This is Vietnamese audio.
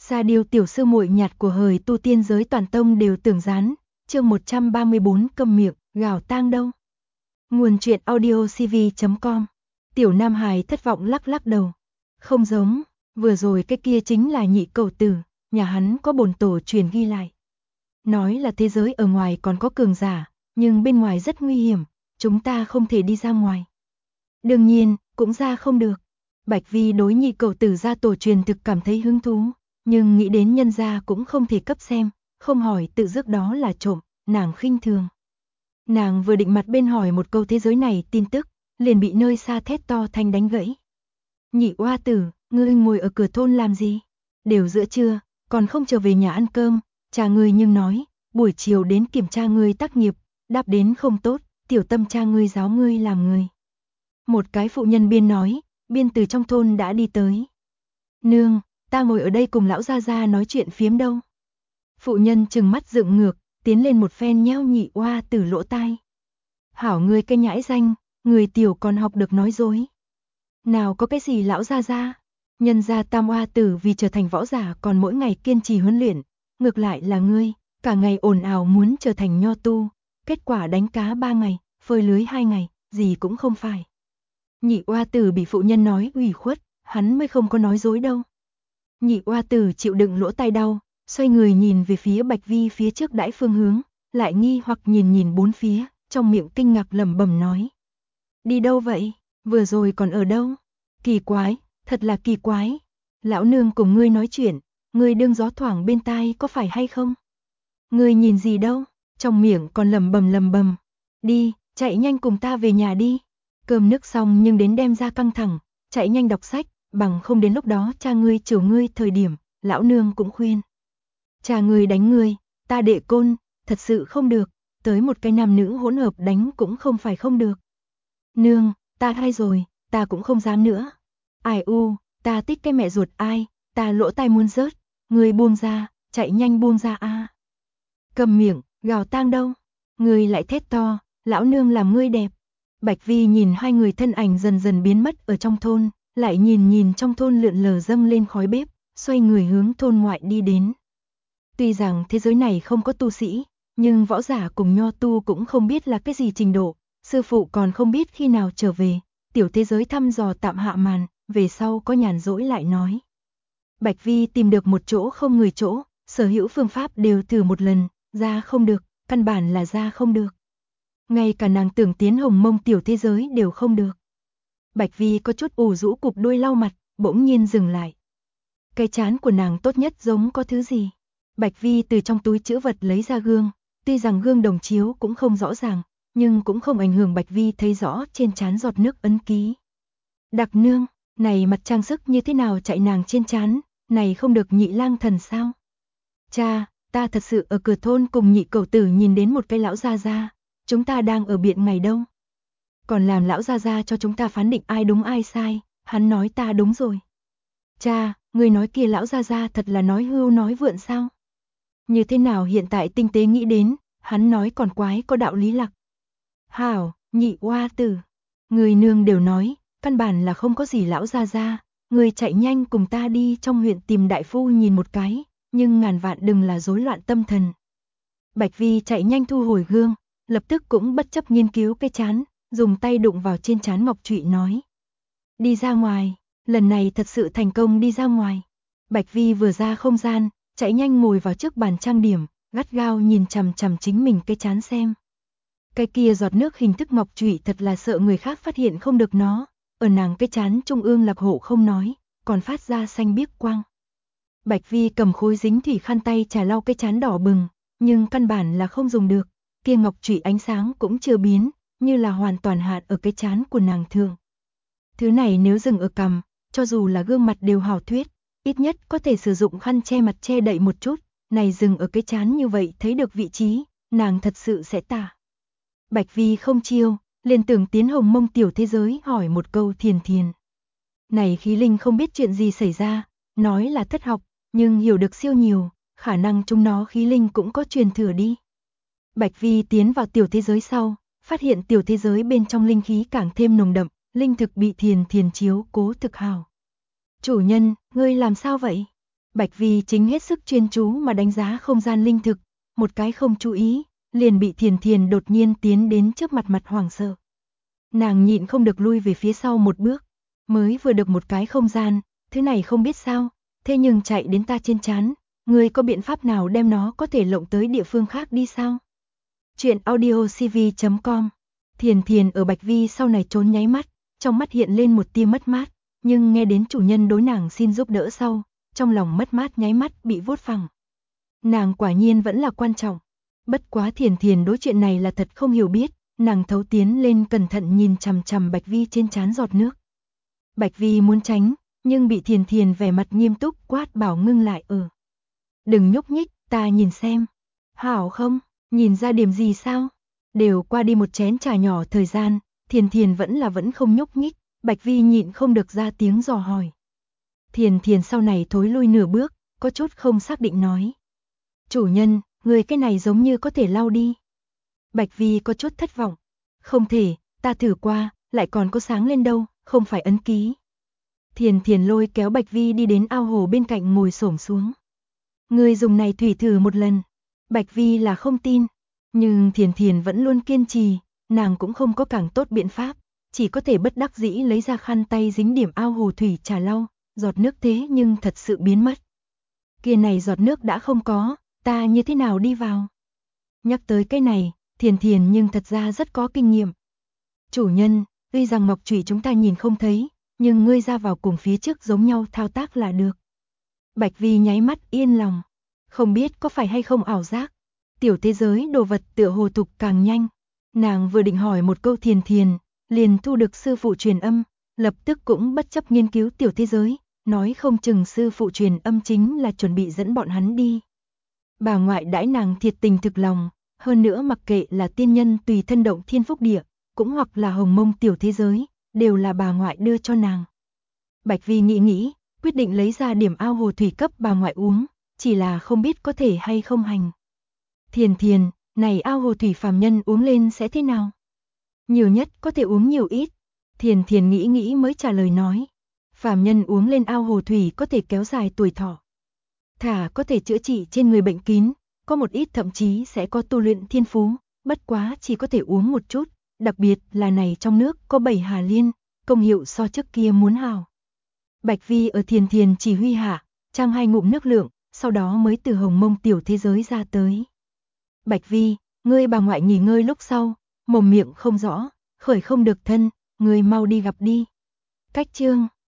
Sa Điêu tiểu sư muội nhạt của hời tu tiên giới toàn tông đều tưởng gián, chương 134 câm miệng, gào tang đâu. Nguồn truyện audio cv.com. Tiểu Nam Hải thất vọng lắc lắc đầu. Không giống, vừa rồi cái kia chính là nhị cẩu tử, nhà hắn có bổn tổ truyền ghi lại. Nói là thế giới ở ngoài còn có cường giả, nhưng bên ngoài rất nguy hiểm, chúng ta không thể đi ra ngoài. Đương nhiên, cũng ra không được. Bạch Vi đối nhị cẩu tử gia tổ truyền thực cảm thấy hứng thú, nhưng nghĩ đến nhân gia cũng không thể cấp xem, không hỏi tự dứt đó là trộm, nàng khinh thường. Nàng vừa định mặt bên hỏi một câu thế giới này tin tức, liền bị nơi xa thét to thanh đánh gãy. Nhị oa tử, ngươi ngồi ở cửa thôn làm gì? Đều giữa trưa, còn không trở về nhà ăn cơm, cha ngươi nhưng nói, buổi chiều đến kiểm tra ngươi tác nghiệp, đáp đến không tốt, tiểu tâm cha ngươi giáo ngươi làm người. Một cái phụ nhân biên nói, biên từ trong thôn đã đi tới. Nương, ta ngồi ở đây cùng lão gia gia nói chuyện phiếm đâu. Phụ nhân trừng mắt dựng ngược, tiến lên một phen nheo nhị oa tử lỗ tai. Hảo ngươi cái nhãi danh, người tiểu còn học được nói dối. Nào có cái gì lão gia gia, nhân gia tam oa tử vì trở thành võ giả còn mỗi ngày kiên trì huấn luyện, ngược lại là ngươi, cả ngày ồn ào muốn trở thành nho tu, kết quả đánh cá 3 ngày, phơi lưới 2 ngày, gì cũng không phải. Nhị oa tử bị phụ nhân nói ủy khuất, hắn mới không có nói dối đâu. Nhị oa tử chịu đựng lỗ tai đau, xoay người nhìn về phía Bạch Vi phía trước đãi phương hướng, lại nghi hoặc nhìn bốn phía, trong miệng kinh ngạc lẩm bẩm nói. Đi đâu vậy, vừa rồi còn ở đâu? Kỳ quái, thật là kỳ quái. Lão nương cùng ngươi nói chuyện, ngươi đương gió thoảng bên tai có phải hay không? Ngươi nhìn gì đâu, trong miệng còn lẩm bẩm. Đi, chạy nhanh cùng ta về nhà đi. Cơm nước xong nhưng đến đem ra căng thẳng, chạy nhanh đọc sách, bằng không đến lúc đó cha ngươi chiều ngươi thời điểm, lão nương cũng khuyên. Cha ngươi đánh ngươi, ta đệ côn, thật sự không được, tới một cái nam nữ hỗn hợp đánh cũng không phải không được. Nương, ta hay rồi, ta cũng không dám nữa. Ai u, ta thích cái mẹ ruột ai, ta lỗ tai muốn rớt, ngươi buông ra, chạy nhanh buông ra a. Cầm miệng, gào tang đâu, ngươi lại thét to, lão nương làm ngươi đẹp. Bạch Vi nhìn hai người thân ảnh dần dần biến mất ở trong thôn, lại nhìn trong thôn lượn lờ dâng lên khói bếp, xoay người hướng thôn ngoại đi đến. Tuy rằng thế giới này không có tu sĩ, nhưng võ giả cùng nho tu cũng không biết là cái gì trình độ, sư phụ còn không biết khi nào trở về, tiểu thế giới thăm dò tạm hạ màn, về sau có nhàn rỗi lại nói. Bạch Vi tìm được một chỗ không người chỗ, sở hữu phương pháp đều thử một lần, ra không được, căn bản là ra không được. Ngay cả nàng tưởng tiến Hồng Mông tiểu thế giới đều không được. Bạch Vi có chút ủ rũ cụp đuôi lau mặt, bỗng nhiên dừng lại. Cái trán của nàng tốt nhất giống có thứ gì. Bạch Vi từ trong túi trữ vật lấy ra gương, tuy rằng gương đồng chiếu cũng không rõ ràng, nhưng cũng không ảnh hưởng Bạch Vi thấy rõ trên trán giọt nước ấn ký. Đặc nương, này mặt trang sức như thế nào chạy nàng trên trán, này không được nhị lang thần sao? Cha, ta thật sự ở cửa thôn cùng nhị cẩu tử nhìn đến một cái lão gia gia, chúng ta đang ở biện ngày đâu. Còn làm lão gia gia cho chúng ta phán định ai đúng ai sai, hắn nói ta đúng rồi. Cha, người nói kia lão gia gia thật là nói hưu nói vượn sao? Như thế nào hiện tại tinh tế nghĩ đến, hắn nói còn quái có đạo lý lặc. Hảo, nhị oa tử, người nương đều nói, căn bản là không có gì lão gia gia, người chạy nhanh cùng ta đi trong huyện tìm đại phu nhìn một cái, nhưng ngàn vạn đừng là rối loạn tâm thần. Bạch Vi chạy nhanh thu hồi gương, lập tức cũng bất chấp nghiên cứu cái trán, dùng tay đụng vào trên trán ngọc trụy nói. Đi ra ngoài, lần này thật sự thành công đi ra ngoài. Bạch Vi vừa ra không gian, chạy nhanh ngồi vào trước bàn trang điểm, gắt gao nhìn chằm chằm chính mình cái trán xem. Cái kia giọt nước hình thức ngọc trụy thật là sợ người khác phát hiện không được nó, ở nàng cái trán trung ương lạc hộ không nói, còn phát ra xanh biếc quang. Bạch Vi cầm khối dính thủy khăn tay trà lau cái trán đỏ bừng, nhưng căn bản là không dùng được, kia ngọc trụy ánh sáng cũng chưa biến, như là hoàn toàn hạn ở cái trán của nàng thường. Thứ này nếu dừng ở cằm, cho dù là gương mặt đều hảo thuyết, ít nhất có thể sử dụng khăn che mặt che đậy một chút, này dừng ở cái trán như vậy thấy được vị trí, nàng thật sự sẽ tả. Bạch Vi không chiêu, liền tưởng tiến Hồng Mông tiểu thế giới hỏi một câu thiền. Này khí linh không biết chuyện gì xảy ra, nói là thất học, nhưng hiểu được siêu nhiều, khả năng chúng nó khí linh cũng có truyền thừa đi. Bạch Vi tiến vào tiểu thế giới sau, phát hiện tiểu thế giới bên trong linh khí càng thêm nồng đậm, linh thực bị thiền chiếu cố thực hào. Chủ nhân, ngươi làm sao vậy? Bạch Vi chính hết sức chuyên chú mà đánh giá không gian linh thực, một cái không chú ý, liền bị Thiền Thiền đột nhiên tiến đến trước mặt hoảng sợ. Nàng nhịn không được lui về phía sau một bước, mới vừa được một cái không gian, thứ này không biết sao, thế nhưng chạy đến ta trên trán, ngươi có biện pháp nào đem nó có thể lộng tới địa phương khác đi sao? Chuyện audiocv.com. Thiền Thiền ở Bạch Vi sau này trốn nháy mắt, trong mắt hiện lên một tia mất mát, nhưng nghe đến chủ nhân đối nàng xin giúp đỡ sau, trong lòng mất mát nháy mắt bị vuốt phẳng. Nàng quả nhiên vẫn là quan trọng. Bất quá Thiền Thiền đối chuyện này là thật không hiểu biết, nàng thấu tiến lên cẩn thận nhìn chằm chằm Bạch Vi trên trán giọt nước. Bạch Vi muốn tránh, nhưng bị Thiền Thiền vẻ mặt nghiêm túc quát bảo ngưng lại ở. Đừng nhúc nhích, ta nhìn xem. Hảo không, nhìn ra điểm gì sao? Đều qua đi một chén trà nhỏ thời gian, Thiền Thiền vẫn không nhúc nhích, Bạch Vi nhịn không được ra tiếng dò hỏi. Thiền Thiền sau này thối lui nửa bước, có chút không xác định nói. Chủ nhân, người cái này giống như có thể lau đi. Bạch Vi có chút thất vọng. Không thể, ta thử qua, lại còn có sáng lên đâu, không phải ấn ký. Thiền Thiền lôi kéo Bạch Vi đi đến ao hồ bên cạnh ngồi xổm xuống. Người dùng này thủy thử một lần. Bạch Vi là không tin, nhưng Thiền Thiền vẫn luôn kiên trì, nàng cũng không có càng tốt biện pháp, chỉ có thể bất đắc dĩ lấy ra khăn tay dính điểm ao hồ thủy trà lau, giọt nước thế nhưng thật sự biến mất. Kia này giọt nước đã không có, ta như thế nào đi vào? Nhắc tới cái này, Thiền Thiền nhưng thật ra rất có kinh nghiệm. Chủ nhân, tuy rằng ngọc chủy chúng ta nhìn không thấy, nhưng ngươi ra vào cùng phía trước giống nhau thao tác là được. Bạch Vi nháy mắt yên lòng, không biết có phải hay không ảo giác. Tiểu thế giới đồ vật tựa hồ tục càng nhanh. Nàng vừa định hỏi một câu Thiền Thiền, liền thu được sư phụ truyền âm, lập tức cũng bất chấp nghiên cứu tiểu thế giới, nói không chừng sư phụ truyền âm chính là chuẩn bị dẫn bọn hắn đi. Bà ngoại đãi nàng thiệt tình thực lòng, hơn nữa mặc kệ là tiên nhân tùy thân động thiên phúc địa, cũng hoặc là hồng mông tiểu thế giới, đều là bà ngoại đưa cho nàng. Bạch Vi nghĩ, quyết định lấy ra điểm ao hồ thủy cấp bà ngoại uống, chỉ là không biết có thể hay không hành. Thiền Thiền, này ao hồ thủy phàm nhân uống lên sẽ thế nào? Nhiều nhất có thể uống nhiều ít. Thiền Thiền nghĩ mới trả lời nói. Phàm nhân uống lên ao hồ thủy có thể kéo dài tuổi thọ. Thả có thể chữa trị trên người bệnh kín, có một ít thậm chí sẽ có tu luyện thiên phú, bất quá chỉ có thể uống một chút, đặc biệt là này trong nước có 7 hà liên, công hiệu so trước kia muốn hào. Bạch Vi ở Thiền Thiền chỉ huy hạ, trang 2 ngụm nước lượng, sau đó mới từ hồng mông tiểu thế giới ra tới. Bạch Vi, ngươi bà ngoại nghỉ ngơi lúc sau, mồm miệng không rõ, khởi không được thân, ngươi mau đi gặp đi. Cách chương